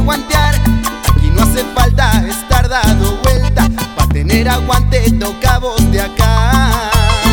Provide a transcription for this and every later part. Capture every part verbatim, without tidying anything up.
guantear. Aquí no hace falta estar dado vuelta, pa' tener aguante toca voz de acá.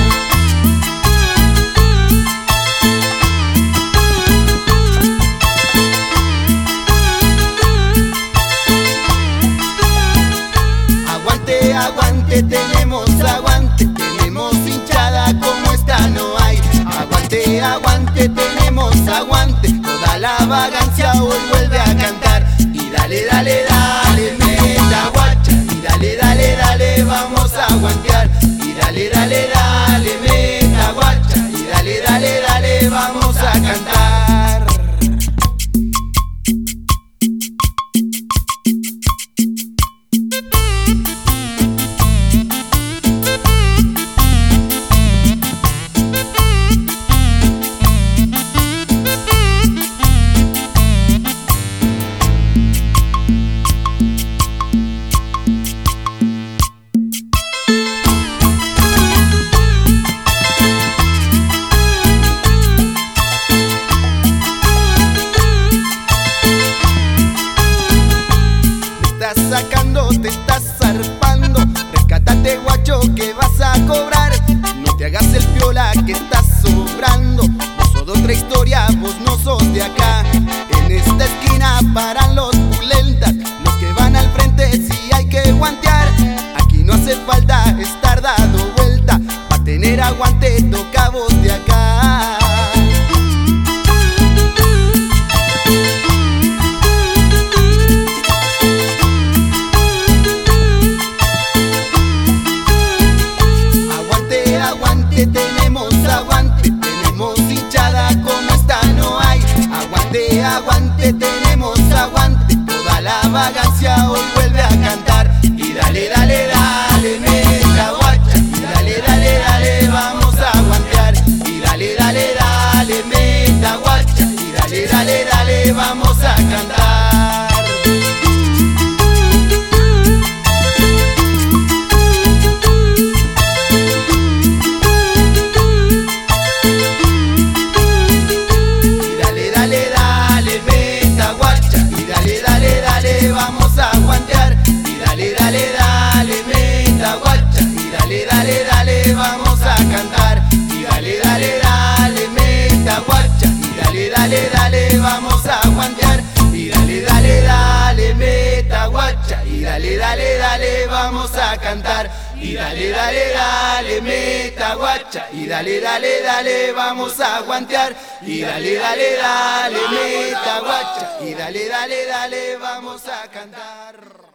Aguante, aguante, tenemos aguante, tenemos hinchada como esta no hay. Aguante, aguante, tenemos aguante, toda la vagancia hoy vuelve a cantar. Y dale, dale, dale, meta guacha, y dale, dale, dale, vamos a aguantear. Y dale, dale, dale, meta guacha, y dale, dale, dale, vamos a cantar. Sacando, te estás zarpando, rescátate guacho que vas a cobrar. No te hagas el piola que estás sobrando, vos sos de otra historia, vos no sos de acá. En esta esquina paran los pulentas, los que van al frente sí hay que guantear. Aquí no hace falta estar dado vuelta, pa' tener aguante toca voz de acá. Tenemos aguante, tenemos hinchada como esta no hay. Aguante, aguante, tenemos aguante, toda la vagancia hoy vuelve a cantar. Y dale, dale, dale, meta guacha, y dale, dale, dale, vamos a aguantear. Y dale, dale, dale, meta guacha, y dale, dale, dale, vamos a cantar. Vamos a aguantear. Y dale, dale, dale, meta guacha, y dale, dale, dale, vamos a cantar. Y dale, dale, dale, meta guacha, y dale, dale, dale, vamos a aguantear. Y dale, dale, dale, meta guacha, y dale, dale, dale, vamos a cantar. Y dale, dale, dale, meta guacha, y dale, dale, dale, vamos a aguantear. Y dale, dale, dale, meta guacha, y dale, dale, dale, vamos a cantar.